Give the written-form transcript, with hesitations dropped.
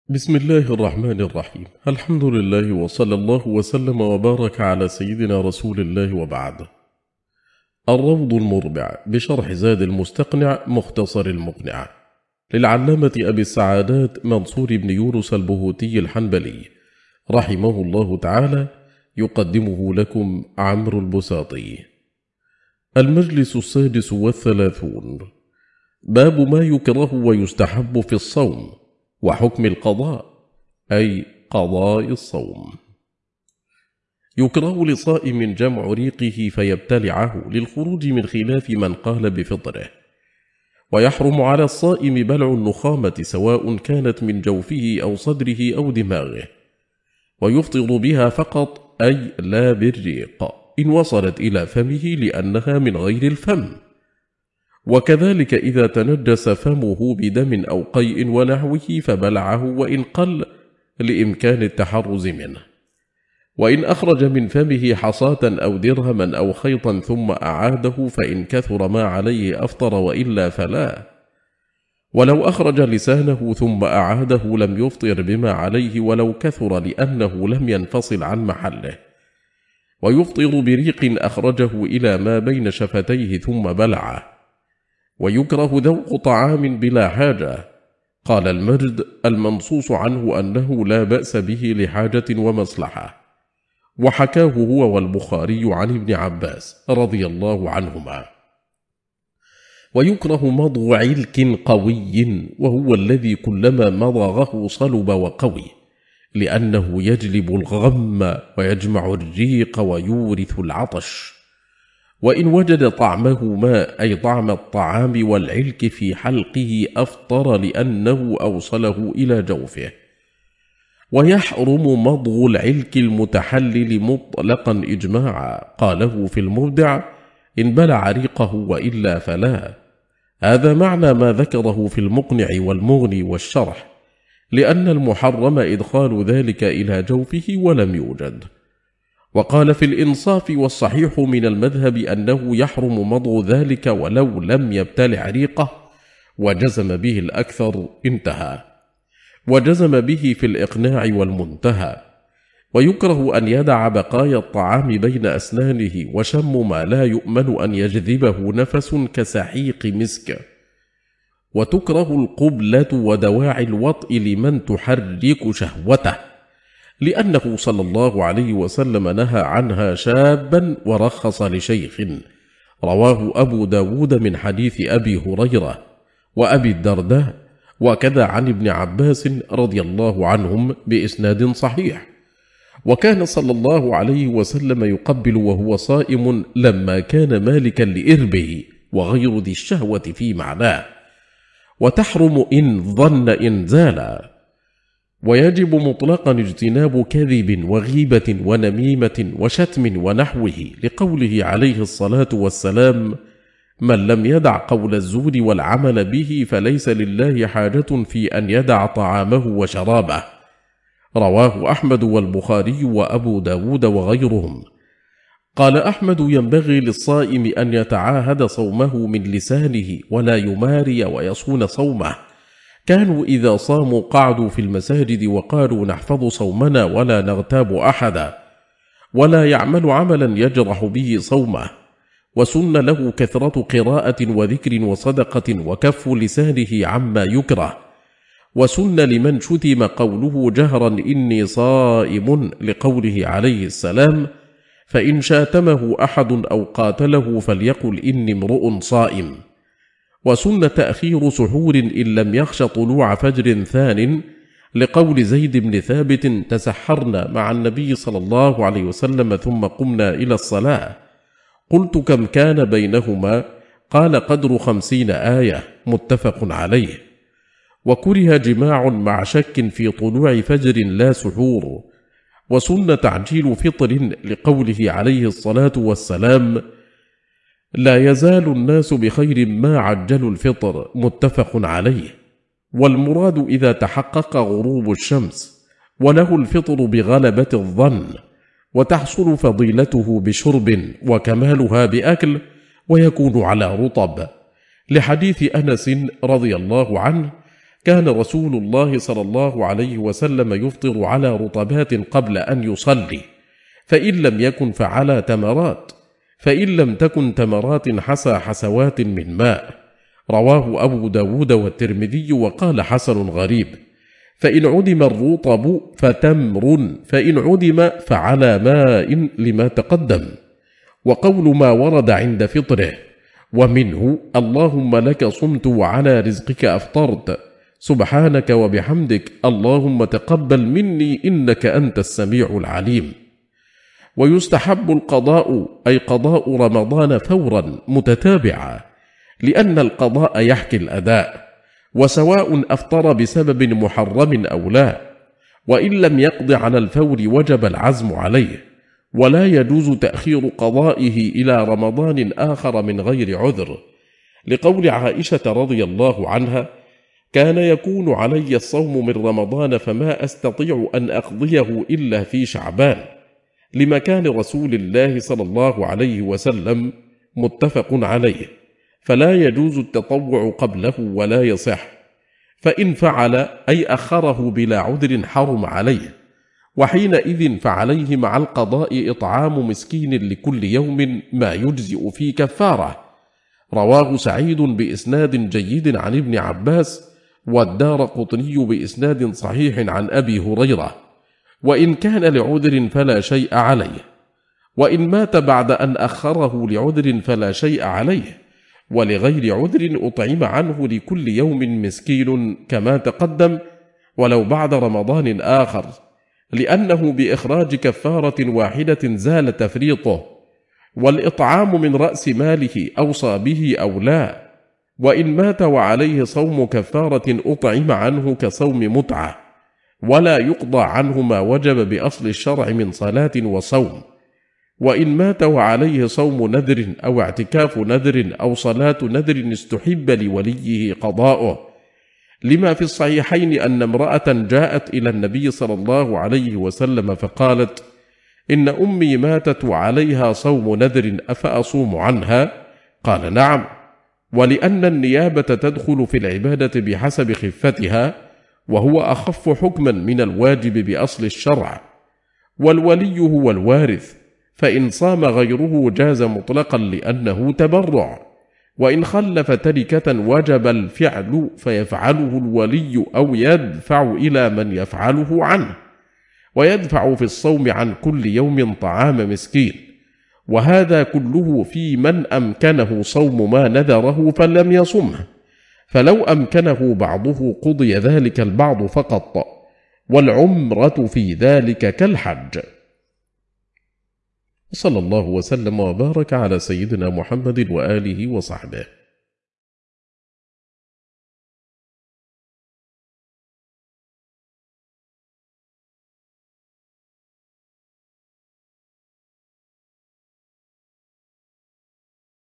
بسم الله الرحمن الرحيم. الحمد لله وصلى الله وسلم وبارك على سيدنا رسول الله وبعد. الروض المربع بشرح زاد المستقنع مختصر المقنع للعلامة أبي السعادات منصور بن يونس البهوتي الحنبلي رحمه الله تعالى، يقدمه لكم عمرو البساطي. المجلس 36. باب ما يكره ويستحب في الصوم وحكم القضاء، أي قضاء الصوم. يكره لصائم جمع ريقه فيبتلعه للخروج من خلاف من قال بفطره، ويحرم على الصائم بلع النخامة سواء كانت من جوفه أو صدره أو دماغه، ويفطر بها فقط أي لا بالريق إن وصلت إلى فمه لأنها من غير الفم، وكذلك إذا تنجس فمه بدم أو قيء ونحوه فبلعه وإن قل لإمكان التحرز منه، وإن أخرج من فمه حصاة أو درهما أو خيطا ثم أعاده فإن كثر ما عليه أفطر وإلا فلا، ولو أخرج لسانه ثم أعاده لم يفطر بما عليه ولو كثر لأنه لم ينفصل عن محله، ويفطر بريق أخرجه إلى ما بين شفتيه ثم بلعه. ويكره ذوق طعام بلا حاجة. قال المجد المنصوص عنه أنه لا بأس به لحاجة ومصلحة، وحكاه هو والبخاري عن ابن عباس رضي الله عنهما. ويكره مضغ علك قوي، وهو الذي كلما مضغه صلب وقوي، لأنه يجلب الغم ويجمع الريق ويورث العطش. وإن وجد طعمه ما أي طعم الطعام والعلك في حلقه أفطر لأنه أوصله إلى جوفه. ويحرم مضغ العلك المتحلل مطلقا إجماعا، قاله في المبدع إن بلع ريقه وإلا فلا. هذا معنى ما ذكره في المقنع والمغني والشرح، لأن المحرم إدخال ذلك إلى جوفه ولم يوجد. وقال في الإنصاف والصحيح من المذهب أنه يحرم مضغ ذلك ولو لم يبتلع ريقه، وجزم به الأكثر، انتهى. وجزم به في الإقناع والمنتهى. ويكره أن يدع بقايا الطعام بين أسنانه وشم ما لا يؤمن أن يجذبه نفس كسحيق مسك. وتكره القبلة ودواعي الوطء لمن تحرك شهوته، لأنه صلى الله عليه وسلم نهى عنها شابا ورخص لشيخ، رواه أبو داود من حديث أبي هريرة وأبي الدرداء، وكذا عن ابن عباس رضي الله عنهم بإسناد صحيح. وكان صلى الله عليه وسلم يقبل وهو صائم لما كان مالكا لإربه وغير ذي الشهوة في معناه. وتحرم إن ظن إنزالا. ويجب مطلقا اجتناب كذب وغيبة ونميمة وشتم ونحوه، لقوله عليه الصلاة والسلام: من لم يدع قول الزور والعمل به فليس لله حاجة في أن يدع طعامه وشرابه، رواه أحمد والبخاري وأبو داود وغيرهم. قال أحمد: ينبغي للصائم أن يتعاهد صومه من لسانه ولا يماري ويصون صومه. كانوا إذا صاموا قعدوا في المساجد وقالوا: نحفظ صومنا ولا نغتاب أحدا، ولا يعمل عملا يجرح به صومه. وسن له كثرة قراءة وذكر وصدقة وكف لسانه عما يكره. وسن لمن شتم قوله جهرا: إني صائم، لقوله عليه السلام: فإن شاتمه أحد أو قاتله فليقل إني امرؤ صائم. وسن تأخير سحور إن لم يخش طلوع فجر ثان، لقول زيد بن ثابت: تسحرنا مع النبي صلى الله عليه وسلم ثم قمنا إلى الصلاة. قلت: كم كان بينهما؟ قال: قدر 50 آية، متفق عليه. وكره جماع مع شك في طلوع فجر لا سحور. وسن تعجيل فطر، لقوله عليه الصلاة والسلام: لا يزال الناس بخير ما عجلوا الفطر، متفق عليه. والمراد إذا تحقق غروب الشمس، وله الفطر بغلبة الظن، وتحصل فضيلته بشرب وكمالها بأكل، ويكون على رطب، لحديث أنس رضي الله عنه: كان رسول الله صلى الله عليه وسلم يفطر على رطبات قبل أن يصلي، فإن لم يكن فعلى تمرات، فإن لم تكن تمرات حسى حسوات من ماء. رواه أبو داود والترمذي وقال حسن غريب. فإن عدم الرطب فتمر، فإن عدم فعلى ماء لما تقدم. وقول ما ورد عند فطره، ومنه اللهم لك صمت وعلى رزقك أفطرت، سبحانك وبحمدك اللهم تقبل مني إنك أنت السميع العليم. ويستحب القضاء أي قضاء رمضان فورا متتابعا، لأن القضاء يحكي الأداء، وسواء أفطر بسبب محرم أو لا، وإن لم يقض على الفور وجب العزم عليه، ولا يجوز تأخير قضائه إلى رمضان آخر من غير عذر، لقول عائشة رضي الله عنها: كان يكون علي الصوم من رمضان فما أستطيع أن أقضيه إلا في شعبان، لمكان رسول الله صلى الله عليه وسلم، متفق عليه، فلا يجوز التطوع قبله ولا يصح. فإن فعل أي أخره بلا عذر حرم عليه، وحينئذ فعليه مع القضاء إطعام مسكين لكل يوم ما يجزئ في كفارة. رواه سعيد بإسناد جيد عن ابن عباس، والدارقطني بإسناد صحيح عن أبي هريرة. وإن كان لعذر فلا شيء عليه، وإن مات بعد أن أخره لعذر فلا شيء عليه، ولغير عذر أطعم عنه لكل يوم مسكين كما تقدم، ولو بعد رمضان آخر، لأنه بإخراج كفارة واحدة زال تفريطه، والإطعام من رأس ماله أوصى به أو لا. وإن مات وعليه صوم كفارة أطعم عنه كصوم متعة، ولا يقضى عنه ما وجب بأصل الشرع من صلاة وصوم. وإن مات وعليه صوم نذر أو اعتكاف نذر أو صلاة نذر استحب لوليه قضاؤه، لما في الصحيحين أن امرأة جاءت إلى النبي صلى الله عليه وسلم فقالت: إن أمي ماتت وعليها صوم نذر أفأصوم عنها؟ قال: نعم، ولأن النيابة تدخل في العبادة بحسب خفتها، وهو أخف حكما من الواجب بأصل الشرع. والولي هو الوارث، فإن صام غيره جاز مطلقا لأنه تبرع. وإن خلف تركة وجب الفعل فيفعله الولي أو يدفع إلى من يفعله عنه، ويدفع في الصوم عن كل يوم طعام مسكين. وهذا كله في من أمكنه صوم ما نذره فلم يصمه، فلو أمكنه بعضه قضي ذلك البعض فقط، والعمرة في ذلك كالحج. صلى الله وسلم وبارك على سيدنا محمد وآله وصحبه.